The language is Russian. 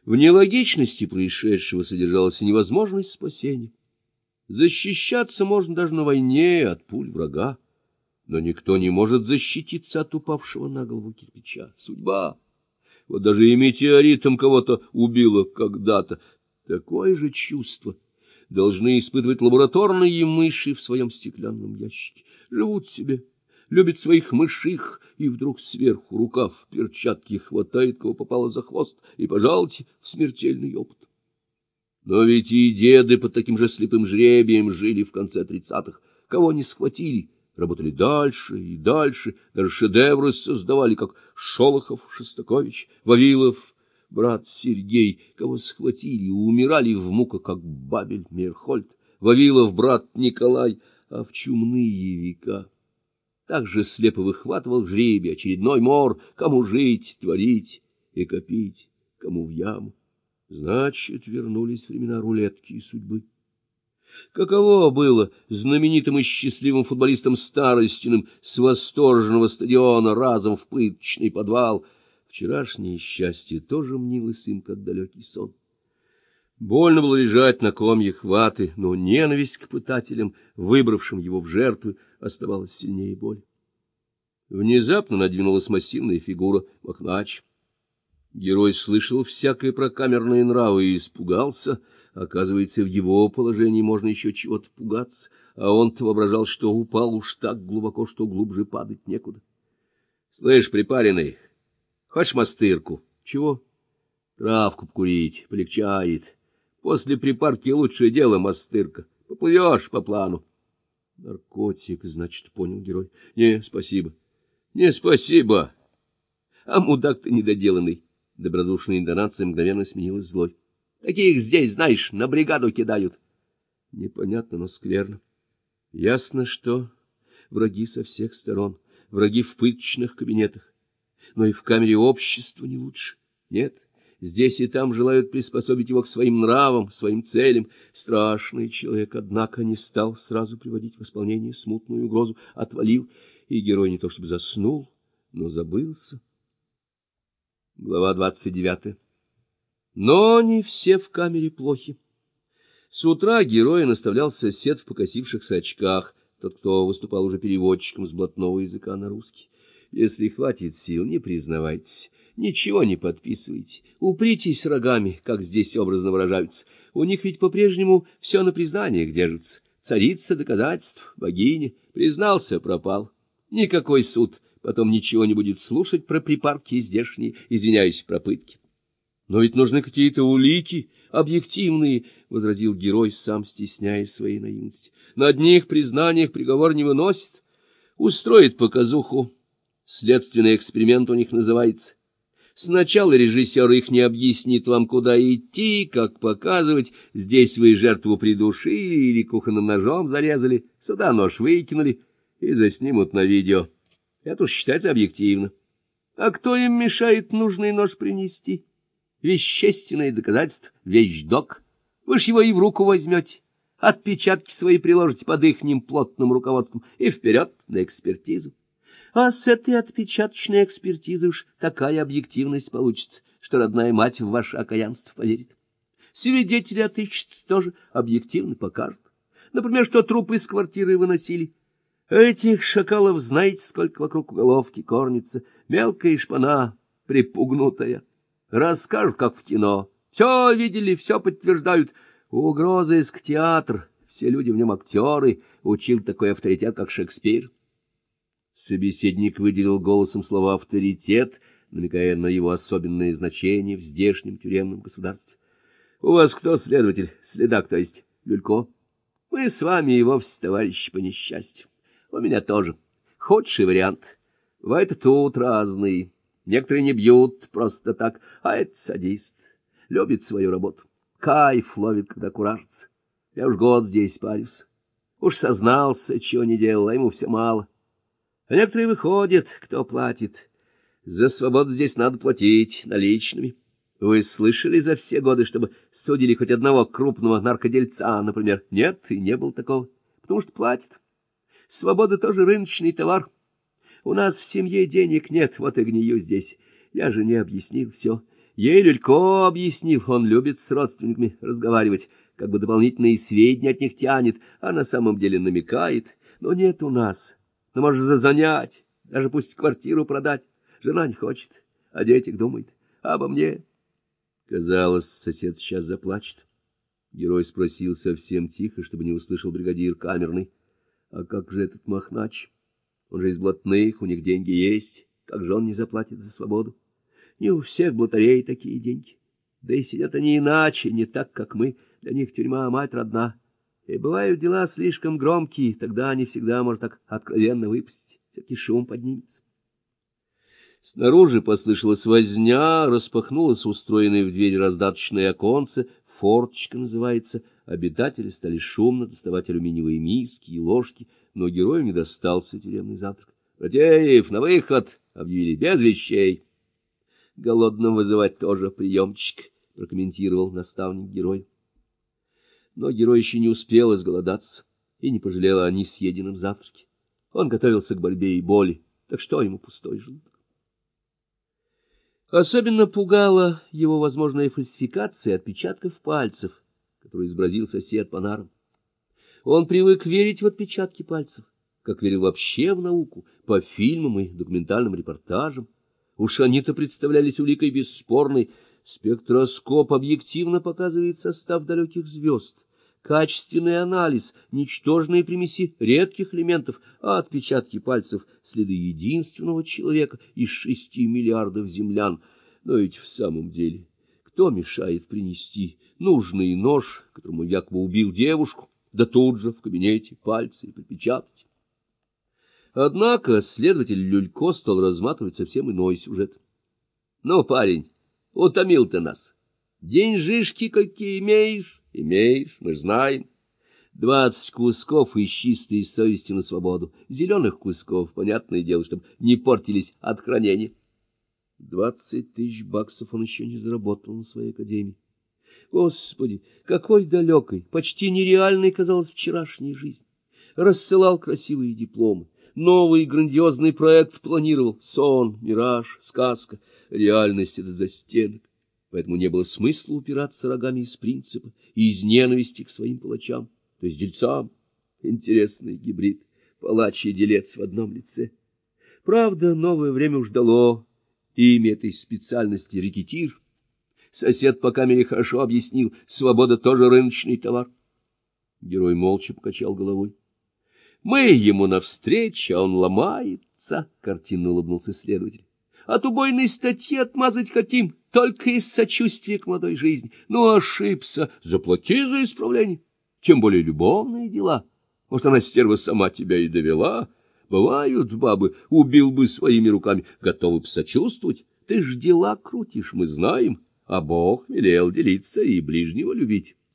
В нелогичности происшедшего содержалась и невозможность спасения. Защищаться можно даже на войне от пуль врага, но никто не может защититься от упавшего на голову кирпича. Судьба. Вот даже и метеоритом кого-то убило когда-то. Такое же чувство должны испытывать лабораторные мыши в своем стеклянном ящике. Живут себе, любят своих мыших, и вдруг сверху рукав в перчатке хватает, кого попало за хвост, и, пожалуйте, в смертельный опыт. Но ведь и деды под таким же слепым жребием жили в конце 30-х. Кого не схватили, работали дальше и дальше, даже шедевры создавали, как Шолохов, Шостакович, Вавилов, брат Сергей. Кого схватили, умирали в муках, как Бабель, Мейерхольд, Вавилов, брат Николай, а в чумные века так же слепо выхватывал жребий очередной мор, кому жить, творить и копить, кому в яму. Значит, вернулись времена рулетки и судьбы. Каково было знаменитым и счастливым футболистам Старостиным с восторженного стадиона разом в пыточный подвал? Вчерашнее счастье тоже мнилось им, как далекий сон. Больно было лежать на комьях ваты, но ненависть к пытателям, выбравшим его в жертвы, оставалась сильнее боли. Внезапно надвинулась массивная фигура Махнач. Герой слышал всякое про камерные нравы и испугался. Оказывается, в его положении можно еще чего-то пугаться, а он-то воображал, что упал уж так глубоко, что глубже падать некуда. — Слышь, припаренный, хочешь мастырку? — Чего? — Травку покурить, полегчает. После припарки лучшее дело мастырка. Поплывешь по плану. — Наркотик, значит, понял герой. — Не, спасибо. — Не, спасибо. А мудак ты недоделанный. Добродушная интонация мгновенно сменилась злой. Таких здесь, знаешь, на бригаду кидают. Непонятно, но скверно. Ясно, что враги со всех сторон, враги в пыточных кабинетах, но и в камере общества не лучше. Нет, здесь и там желают приспособить его к своим нравам, своим целям. Страшный человек, однако, не стал сразу приводить в исполнение смутную угрозу, отвалил, и герой не то чтобы заснул, но забылся. Глава 29. Но не все в камере плохи. С утра героя наставлял сосед в покосившихся очках, тот, кто выступал уже переводчиком с блатного языка на русский. Если хватит сил, не признавайтесь, ничего не подписывайте, упритесь рогами, как здесь образно выражаются. У них ведь по-прежнему все на признаниях держится. Царица доказательств, богиня, признался, пропал. Никакой суд потом ничего не будет слушать про припарки здешние, извиняюсь, про пытки. Но ведь нужны какие-то улики, объективные, — возразил герой, сам стесняясь своей наивности. На одних признаниях приговор не выносит. Устроит показуху. Следственный эксперимент у них называется. Сначала режиссер их не объяснит вам, куда идти, как показывать. Здесь вы жертву придушили или кухонным ножом зарезали, сюда нож выкинули и заснимут на видео. Это уж считается объективно. А кто им мешает нужный нож принести? Вещественное доказательство, вещдок. Вы ж его и в руку возьмете, отпечатки свои приложите под ихним плотным руководством и вперед на экспертизу. А с этой отпечаточной экспертизы уж такая объективность получится, что родная мать в ваше окаянство поверит. Свидетели отыщутся тоже, объективно покажут. Например, что труп из квартиры выносили. Этих шакалов знаете, сколько вокруг уголовки кормится, мелкая шпана, припугнутая. Расскажут, как в кино. Все видели, все подтверждают. Угрозыск театр, все люди в нем актеры, учил такой авторитет, как Шекспир. Собеседник выделил голосом слова «авторитет», намекая на его особенное значение в здешнем тюремном государстве. — У вас кто следователь? Следак, то есть. Люлько? Мы с вами и вовсе товарищи по несчастью. У меня тоже. Худший вариант. Бывают тут разные. Некоторые не бьют просто так, а это садист. Любит свою работу. Кайф ловит, когда куражится. Я уж год здесь парюсь. Уж сознался, чего не делал, а ему все мало. А некоторые выходят, кто платит. За свободу здесь надо платить наличными. Вы слышали за все годы, чтобы судили хоть одного крупного наркодельца, например? Нет, и не было такого, потому что платят. Свобода тоже рыночный товар. У нас в семье денег нет, вот и гнию здесь. Я жене объяснил все. Ей Люлько объяснил, он любит с родственниками разговаривать, как бы дополнительные сведения от них тянет, а на самом деле намекает. Но нет у нас. Но может занять, даже пусть квартиру продать. Жена не хочет, о детях думает, а обо мне. Казалось, сосед сейчас заплачет. Герой спросил совсем тихо, чтобы не услышал бригадир камерный: а как же этот Махнач? Он же из блатных, у них деньги есть. Как же он не заплатит за свободу? Не у всех блатарей такие деньги. Да и сидят они иначе, не так, как мы. Для них тюрьма — мать родна. И бывают дела слишком громкие, тогда они всегда может так откровенно выпустить. Все-таки шум поднимется. Снаружи послышалась возня, распахнулось устроенное в двери раздаточное оконце, форточка называется. Обитатели стали шумно доставать алюминиевые миски и ложки, но герою не достался тюремный завтрак. «Ратеев, на выход!» — объявили, без вещей. «Голодным вызывать тоже приемчик», — прокомментировал наставник герой. Но герой еще не успел изголодаться и не пожалел о несъеденном завтраке. Он готовился к борьбе и боли, так что ему пустой желудок. Особенно пугала его возможная фальсификация отпечатков пальцев, которую изобразил сосед по нарам. Он привык верить в отпечатки пальцев, как верил вообще в науку, по фильмам и документальным репортажам. Уж они-то представлялись уликой бесспорной. Спектроскоп объективно показывает состав далеких звезд, качественный анализ, ничтожные примеси редких элементов, а отпечатки пальцев — следы единственного человека из 6 миллиардов землян. Но ведь в самом деле кто мешает принести нужный нож, которому якобы убил девушку, да тут же в кабинете пальцы и припечатать? Однако следователь Люлько стал разматывать совсем иной сюжет. Ну, парень, утомил ты нас. Деньжишки какие имеешь? Имеешь, мы ж знаем. 20 кусков и с чистой совестью на свободу. Зеленых кусков, понятное дело, чтобы не портились от хранения. 20 тысяч баксов он еще не заработал на своей академии. Господи, какой далекой, почти нереальной казалась вчерашняя жизнь. Рассылал красивые дипломы. Новый грандиозный проект планировал. Сон, мираж, сказка. Реальность — это застенок. Поэтому не было смысла упираться рогами из принципа и из ненависти к своим палачам, то есть дельцам. Интересный гибрид. Палач и делец в одном лице. Правда, новое время уж дало имя этой специальности — рэкетир. Сосед по камере хорошо объяснил: свобода тоже рыночный товар. Герой молча покачал головой. Мы ему навстречу, а он ломается, — картинно улыбнулся следователь. От убойной статьи отмазать хотим, только из сочувствия к молодой жизни. Ну, ошибся, заплати за исправление. Тем более любовные дела. Может, она, стерва, сама тебя и довела. Бывают бабы, убил бы своими руками, готовы бы сочувствовать. Ты ж дела крутишь, мы знаем, а Бог велел делиться и ближнего любить.